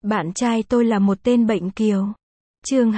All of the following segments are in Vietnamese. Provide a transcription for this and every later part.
Bạn trai tôi là một tên bệnh kiều. Chương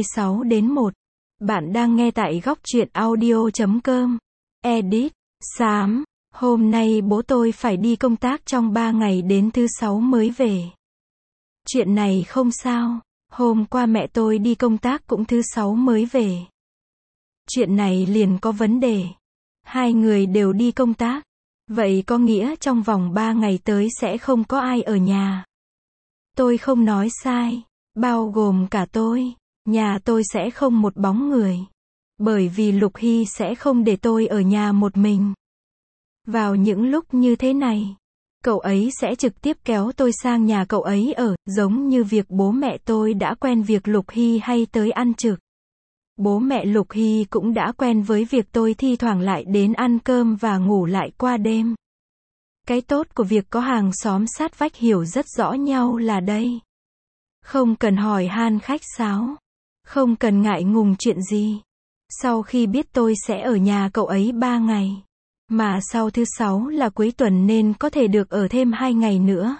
26-1. Bạn đang nghe tại góc truyện audio.com. Edit. Xám. Hôm nay bố tôi phải đi công tác trong 3 ngày đến thứ 6 mới về. Chuyện này không sao. Hôm qua mẹ tôi đi công tác cũng thứ 6 mới về. Chuyện này liền có vấn đề. Hai người đều đi công tác. Vậy có nghĩa trong vòng 3 ngày tới sẽ không có ai ở nhà. Tôi không nói sai. Bao gồm cả tôi. Nhà tôi sẽ không một bóng người. Bởi vì Lục Hy sẽ không để tôi ở nhà một mình. Vào những lúc như thế này, cậu ấy sẽ trực tiếp kéo tôi sang nhà cậu ấy ở, giống như việc bố mẹ tôi đã quen việc Lục Hy hay tới ăn trực. Bố mẹ Lục Hy cũng đã quen với việc tôi thi thoảng lại đến ăn cơm và ngủ lại qua đêm. Cái tốt của việc có hàng xóm sát vách hiểu rất rõ nhau là đây. Không cần hỏi han khách sáo. Không cần ngại ngùng chuyện gì. Sau khi biết tôi sẽ ở nhà cậu ấy 3 ngày. Mà sau thứ 6 là cuối tuần nên có thể được ở thêm 2 ngày nữa.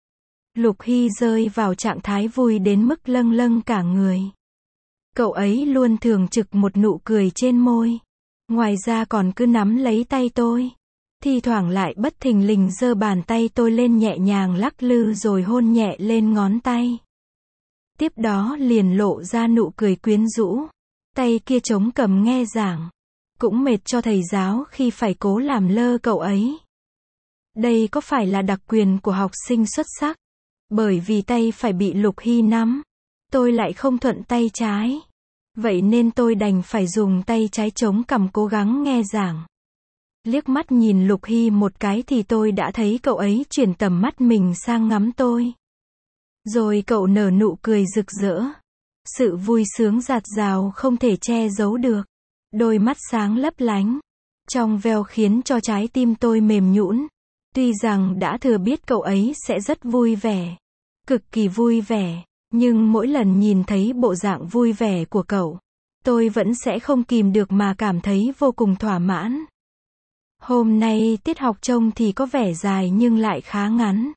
Lục Hy rơi vào trạng thái vui đến mức lâng lâng cả người. Cậu ấy luôn thường trực một nụ cười trên môi. Ngoài ra còn cứ nắm lấy tay tôi. Thi thoảng lại bất thình lình giơ bàn tay tôi lên nhẹ nhàng lắc lư rồi hôn nhẹ lên ngón tay. Tiếp đó liền lộ ra nụ cười quyến rũ. Tay kia chống cầm nghe giảng. Cũng mệt cho thầy giáo khi phải cố làm lơ cậu ấy. Đây có phải là đặc quyền của học sinh xuất sắc? Bởi vì tay phải bị Lục Hy nắm. Tôi lại không thuận tay trái. Vậy nên tôi đành phải dùng tay trái chống cằm cố gắng nghe giảng. Liếc mắt nhìn Lục Hy một cái thì tôi đã thấy cậu ấy chuyển tầm mắt mình sang ngắm tôi. Rồi cậu nở nụ cười rực rỡ. Sự vui sướng dạt dào không thể che giấu được. Đôi mắt sáng lấp lánh. Trong veo khiến cho trái tim tôi mềm nhũn. Tuy rằng đã thừa biết cậu ấy sẽ rất vui vẻ. Cực kỳ vui vẻ. Nhưng mỗi lần nhìn thấy bộ dạng vui vẻ của cậu, tôi vẫn sẽ không kìm được mà cảm thấy vô cùng thỏa mãn. Hôm nay tiết học trông thì có vẻ dài nhưng lại khá ngắn.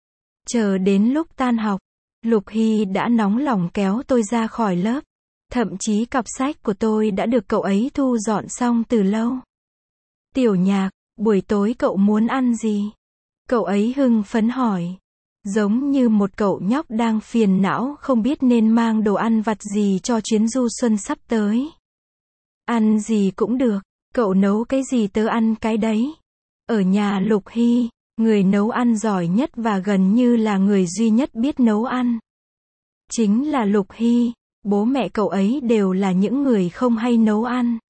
Chờ đến lúc tan học, Lục Hy đã nóng lòng kéo tôi ra khỏi lớp. Thậm chí cặp sách của tôi đã được cậu ấy thu dọn xong từ lâu. Tiểu Nhạc, buổi tối cậu muốn ăn gì? Cậu ấy hưng phấn hỏi. Giống như một cậu nhóc đang phiền não không biết nên mang đồ ăn vặt gì cho chuyến du xuân sắp tới. Ăn gì cũng được, cậu nấu cái gì tớ ăn cái đấy. Ở nhà Lục Hy, người nấu ăn giỏi nhất và gần như là người duy nhất biết nấu ăn. Chính là Lục Hy. Bố mẹ cậu ấy đều là những người không hay nấu ăn.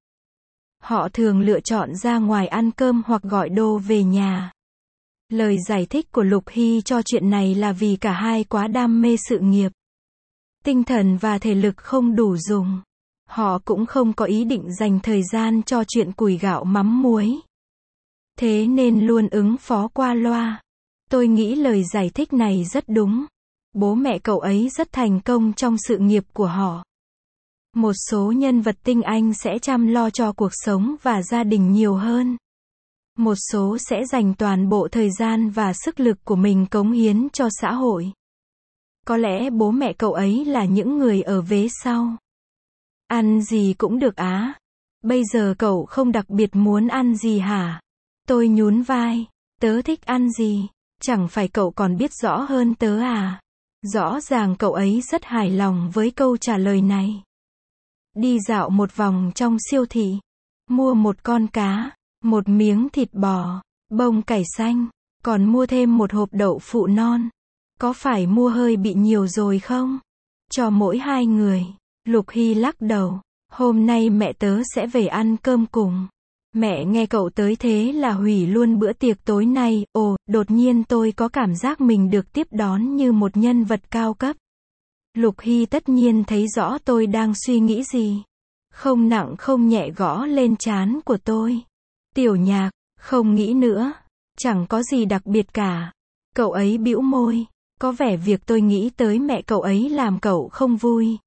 Họ thường lựa chọn ra ngoài ăn cơm hoặc gọi đồ về nhà. Lời giải thích của Lục Hy cho chuyện này là vì cả hai quá đam mê sự nghiệp. Tinh thần và thể lực không đủ dùng. Họ cũng không có ý định dành thời gian cho chuyện củi gạo mắm muối. Thế nên luôn ứng phó qua loa. Tôi nghĩ lời giải thích này rất đúng. Bố mẹ cậu ấy rất thành công trong sự nghiệp của họ. Một số nhân vật tinh anh sẽ chăm lo cho cuộc sống và gia đình nhiều hơn. Một số sẽ dành toàn bộ thời gian và sức lực của mình cống hiến cho xã hội. Có lẽ bố mẹ cậu ấy là những người ở vế sau. Ăn gì cũng được á. Bây giờ cậu không đặc biệt muốn ăn gì hả? Tôi nhún vai. Tớ thích ăn gì? Chẳng phải cậu còn biết rõ hơn tớ à? Rõ ràng cậu ấy rất hài lòng với câu trả lời này. Đi dạo một vòng trong siêu thị. Mua một con cá, một miếng thịt bò, bông cải xanh, còn mua thêm một hộp đậu phụ non. Có phải mua hơi bị nhiều rồi không? Cho mỗi 2 người. Lục Hy lắc đầu. Hôm nay mẹ tớ sẽ về ăn cơm cùng. Mẹ nghe cậu tới thế là hủy luôn bữa tiệc tối nay. Ồ, đột nhiên tôi có cảm giác mình được tiếp đón như một nhân vật cao cấp. Lục Hy tất nhiên thấy rõ tôi đang suy nghĩ gì. Không nặng không nhẹ gõ lên trán của tôi. Tiểu Nhạc, không nghĩ nữa. Chẳng có gì đặc biệt cả. Cậu ấy bĩu môi. Có vẻ việc tôi nghĩ tới mẹ cậu ấy làm cậu không vui.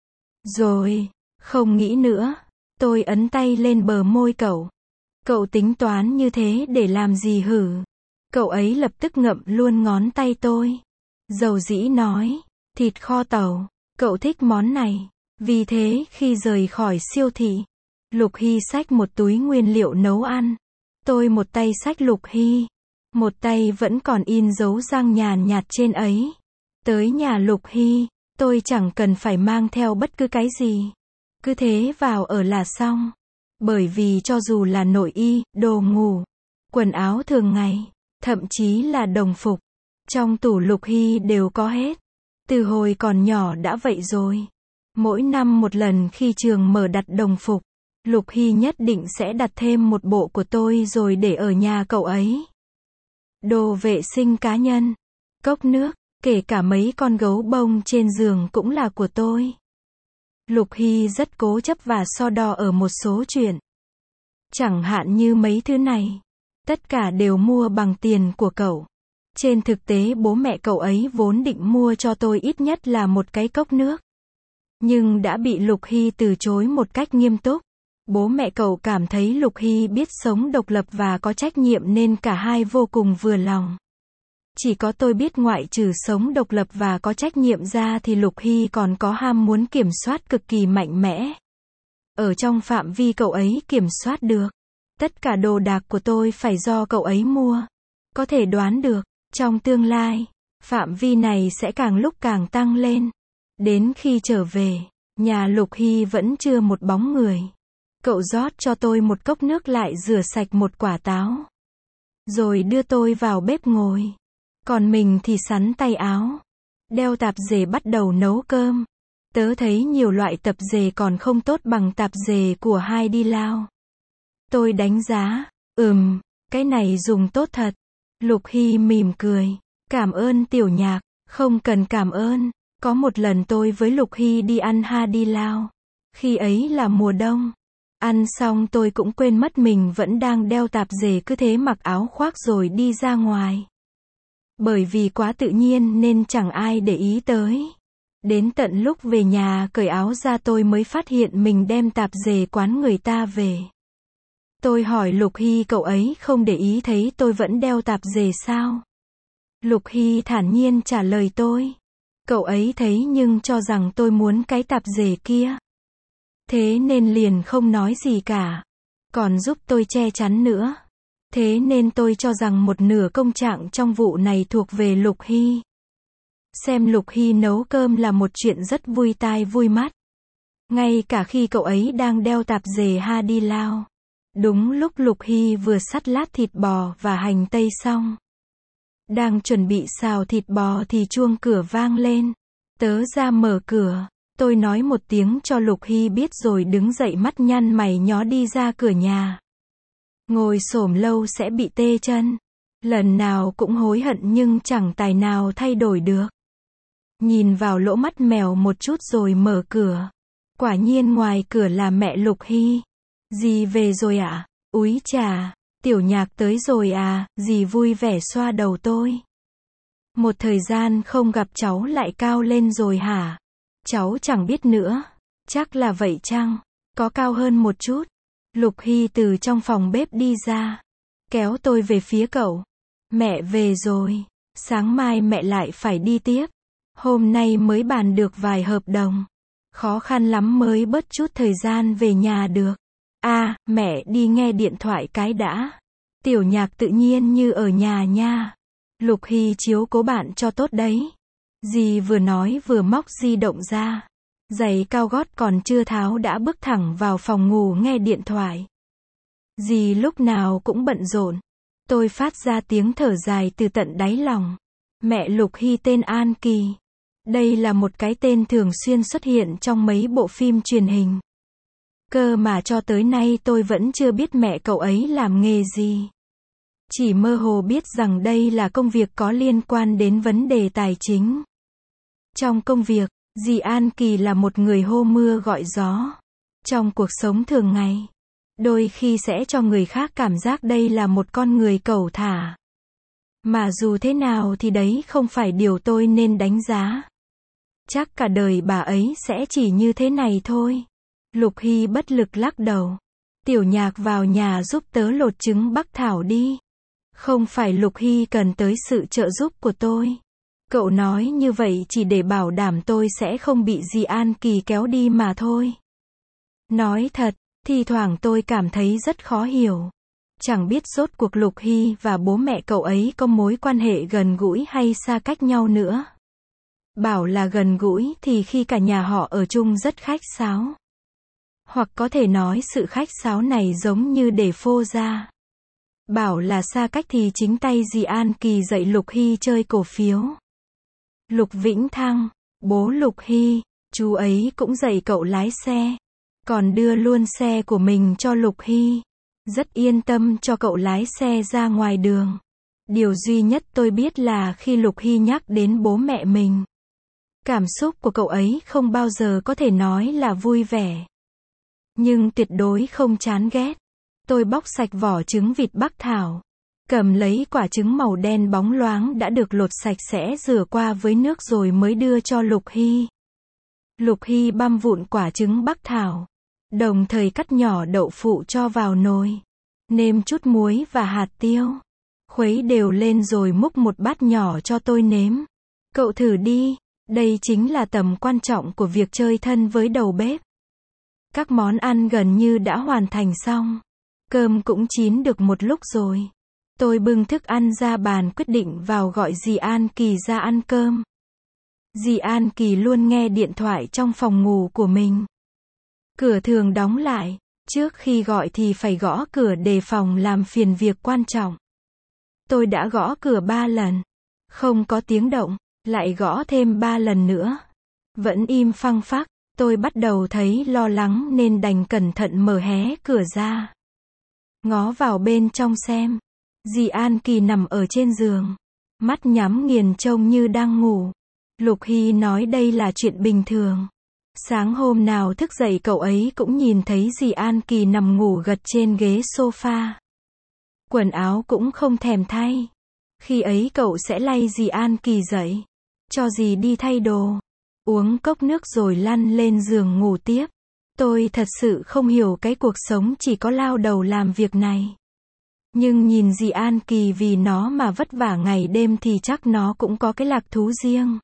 Rồi, không nghĩ nữa. Tôi ấn tay lên bờ môi cậu. Cậu tính toán như thế để làm gì hử? Cậu ấy lập tức ngậm luôn ngón tay tôi. Dầu dĩ nói, thịt kho tàu, cậu thích món này. Vì thế khi rời khỏi siêu thị, Lục Hy xách một túi nguyên liệu nấu ăn. Tôi một tay xách Lục Hy, một tay vẫn còn in dấu răng nhàn nhạt trên ấy. Tới nhà Lục Hy, tôi chẳng cần phải mang theo bất cứ cái gì. Cứ thế vào ở là xong. Bởi vì cho dù là nội y, đồ ngủ, quần áo thường ngày, thậm chí là đồng phục, trong tủ Lục Hy đều có hết. Từ hồi còn nhỏ đã vậy rồi. Mỗi năm một lần khi trường mở đặt đồng phục, Lục Hy nhất định sẽ đặt thêm một bộ của tôi rồi để ở nhà cậu ấy. Đồ vệ sinh cá nhân, cốc nước, kể cả mấy con gấu bông trên giường cũng là của tôi. Lục Hy rất cố chấp và so đo ở một số chuyện. Chẳng hạn như mấy thứ này, tất cả đều mua bằng tiền của cậu. Trên thực tế bố mẹ cậu ấy vốn định mua cho tôi ít nhất là một cái cốc nước. Nhưng đã bị Lục Hy từ chối một cách nghiêm túc. Bố mẹ cậu cảm thấy Lục Hy biết sống độc lập và có trách nhiệm nên cả hai vô cùng vừa lòng. Chỉ có tôi biết ngoại trừ sống độc lập và có trách nhiệm ra thì Lục Hy còn có ham muốn kiểm soát cực kỳ mạnh mẽ. Ở trong phạm vi cậu ấy kiểm soát được, tất cả đồ đạc của tôi phải do cậu ấy mua. Có thể đoán được, trong tương lai, phạm vi này sẽ càng lúc càng tăng lên. Đến khi trở về, nhà Lục Hy vẫn chưa một bóng người. Cậu rót cho tôi một cốc nước lại rửa sạch một quả táo. Rồi đưa tôi vào bếp ngồi. Còn mình thì xắn tay áo, đeo tạp dề bắt đầu nấu cơm. Tớ thấy nhiều loại tạp dề còn không tốt bằng tạp dề của Heidi Lau. Tôi đánh giá, cái này dùng tốt thật. Lục Hy mỉm cười, cảm ơn Tiểu Nhạc, không cần cảm ơn. Có một lần tôi với Lục Hy đi ăn Heidi Lau. Khi ấy là mùa đông. Ăn xong tôi cũng quên mất mình vẫn đang đeo tạp dề, cứ thế mặc áo khoác rồi đi ra ngoài. Bởi vì quá tự nhiên nên chẳng ai để ý tới. Đến tận lúc về nhà cởi áo ra tôi mới phát hiện mình đem tạp dề quán người ta về. Tôi hỏi Lục Hy cậu ấy không để ý thấy tôi vẫn đeo tạp dề sao? Lục Hy thản nhiên trả lời tôi. Cậu ấy thấy nhưng cho rằng tôi muốn cái tạp dề kia. Thế nên liền không nói gì cả. Còn giúp tôi che chắn nữa. Thế nên tôi cho rằng một nửa công trạng trong vụ này thuộc về Lục Hy. Xem Lục Hy nấu cơm là một chuyện rất vui tai vui mắt. Ngay cả khi cậu ấy đang đeo tạp dề Heidi Lau. Đúng lúc Lục Hy vừa sắt lát thịt bò và hành tây xong. Đang chuẩn bị xào thịt bò thì chuông cửa vang lên. Tớ ra mở cửa. Tôi nói một tiếng cho Lục Hy biết rồi đứng dậy mắt nhăn mày nhó đi ra cửa nhà. Ngồi xổm lâu sẽ bị tê chân. Lần nào cũng hối hận nhưng chẳng tài nào thay đổi được. Nhìn vào lỗ mắt mèo một chút rồi mở cửa. Quả nhiên ngoài cửa là mẹ Lục Hy. Dì về rồi ạ? Úi chà, Tiểu Nhạc tới rồi à? Dì vui vẻ xoa đầu tôi. Một thời gian không gặp cháu lại cao lên rồi hả? Cháu chẳng biết nữa. Chắc là vậy chăng? Có cao hơn một chút. Lục Hy từ trong phòng bếp đi ra. Kéo tôi về phía cậu. Mẹ về rồi. Sáng mai mẹ lại phải đi tiếp. Hôm nay mới bàn được vài hợp đồng. Khó khăn lắm mới bớt chút thời gian về nhà được. À, mẹ đi nghe điện thoại cái đã. Tiểu Nhạc tự nhiên như ở nhà nha. Lục Hy chiếu cố bạn cho tốt đấy. Dì vừa nói vừa móc di động ra. Giày cao gót còn chưa tháo đã bước thẳng vào phòng ngủ nghe điện thoại. Dì lúc nào cũng bận rộn. Tôi phát ra tiếng thở dài từ tận đáy lòng. Mẹ Lục Hy tên An Kỳ. Đây là một cái tên thường xuyên xuất hiện trong mấy bộ phim truyền hình. Cơ mà cho tới nay tôi vẫn chưa biết mẹ cậu ấy làm nghề gì. Chỉ mơ hồ biết rằng đây là công việc có liên quan đến vấn đề tài chính. Trong công việc, dì An Kỳ là một người hô mưa gọi gió. Trong cuộc sống thường ngày, đôi khi sẽ cho người khác cảm giác đây là một con người cẩu thả. Mà dù thế nào thì đấy không phải điều tôi nên đánh giá. Chắc cả đời bà ấy sẽ chỉ như thế này thôi. Lục Hy bất lực lắc đầu. Tiểu Nhạc vào nhà giúp tớ lột trứng bắc thảo đi. Không phải Lục Hy cần tới sự trợ giúp của tôi. Cậu nói như vậy chỉ để bảo đảm tôi sẽ không bị dì An Kỳ kéo đi mà thôi. Nói thật, thi thoảng tôi cảm thấy rất khó hiểu. Chẳng biết rốt cuộc Lục Hy và bố mẹ cậu ấy có mối quan hệ gần gũi hay xa cách nhau nữa. Bảo là gần gũi thì khi cả nhà họ ở chung rất khách sáo. Hoặc có thể nói sự khách sáo này giống như để phô ra. Bảo là xa cách thì chính tay dì An Kỳ dạy Lục Hy chơi cổ phiếu. Lục Vĩnh Thăng, bố Lục Hy, chú ấy cũng dạy cậu lái xe. Còn đưa luôn xe của mình cho Lục Hy. Rất yên tâm cho cậu lái xe ra ngoài đường. Điều duy nhất tôi biết là khi Lục Hy nhắc đến bố mẹ mình, cảm xúc của cậu ấy không bao giờ có thể nói là vui vẻ. Nhưng tuyệt đối không chán ghét. Tôi bóc sạch vỏ trứng vịt Bắc Thảo. Cầm lấy quả trứng màu đen bóng loáng đã được lột sạch sẽ rửa qua với nước rồi mới đưa cho Lục Hy. Lục Hy băm vụn quả trứng Bắc Thảo. Đồng thời cắt nhỏ đậu phụ cho vào nồi. Nêm chút muối và hạt tiêu. Khuấy đều lên rồi múc một bát nhỏ cho tôi nếm. Cậu thử đi. Đây chính là tầm quan trọng của việc chơi thân với đầu bếp. Các món ăn gần như đã hoàn thành xong. Cơm cũng chín được một lúc rồi. Tôi bưng thức ăn ra bàn quyết định vào gọi dì An Kỳ ra ăn cơm. Dì An Kỳ luôn nghe điện thoại trong phòng ngủ của mình. Cửa thường đóng lại. Trước khi gọi thì phải gõ cửa đề phòng làm phiền việc quan trọng. Tôi đã gõ cửa 3 lần. Không có tiếng động. Lại gõ thêm 3 lần nữa. Vẫn im phăng phắc. Tôi bắt đầu thấy lo lắng nên đành cẩn thận mở hé cửa ra. Ngó vào bên trong xem. Dì An Kỳ nằm ở trên giường. Mắt nhắm nghiền trông như đang ngủ. Lục Hy nói đây là chuyện bình thường. Sáng hôm nào thức dậy cậu ấy cũng nhìn thấy dì An Kỳ nằm ngủ gật trên ghế sofa. Quần áo cũng không thèm thay. Khi ấy cậu sẽ lay dì An Kỳ dậy. Cho dì đi thay đồ. Uống cốc nước rồi lăn lên giường ngủ tiếp. Tôi thật sự không hiểu cái cuộc sống chỉ có lao đầu làm việc này. Nhưng nhìn dì An Kỳ vì nó mà vất vả ngày đêm thì chắc nó cũng có cái lạc thú riêng.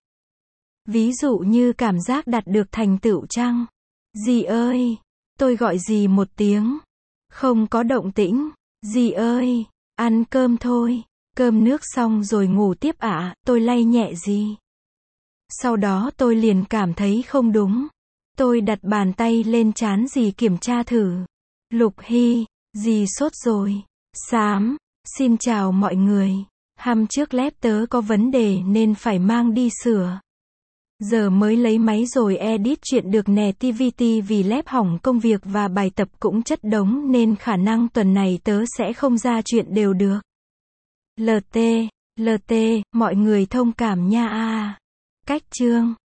Ví dụ như cảm giác đạt được thành tựu chăng? Dì ơi! Tôi gọi dì một tiếng. Không có động tĩnh. Dì ơi! Ăn cơm thôi. Cơm nước xong rồi ngủ tiếp ạ. Tôi lay nhẹ dì. Sau đó tôi liền cảm thấy không đúng. Tôi đặt bàn tay lên trán dì kiểm tra thử. Lục Hy, dì sốt rồi. Xám, xin chào mọi người. Hôm trước laptop có vấn đề nên phải mang đi sửa. Giờ mới lấy máy rồi edit chuyện được nè TVT vì lép hỏng công việc và bài tập cũng chất đống nên khả năng tuần này tớ sẽ không ra chuyện đều được. LT, mọi người thông cảm nha a. Cách chương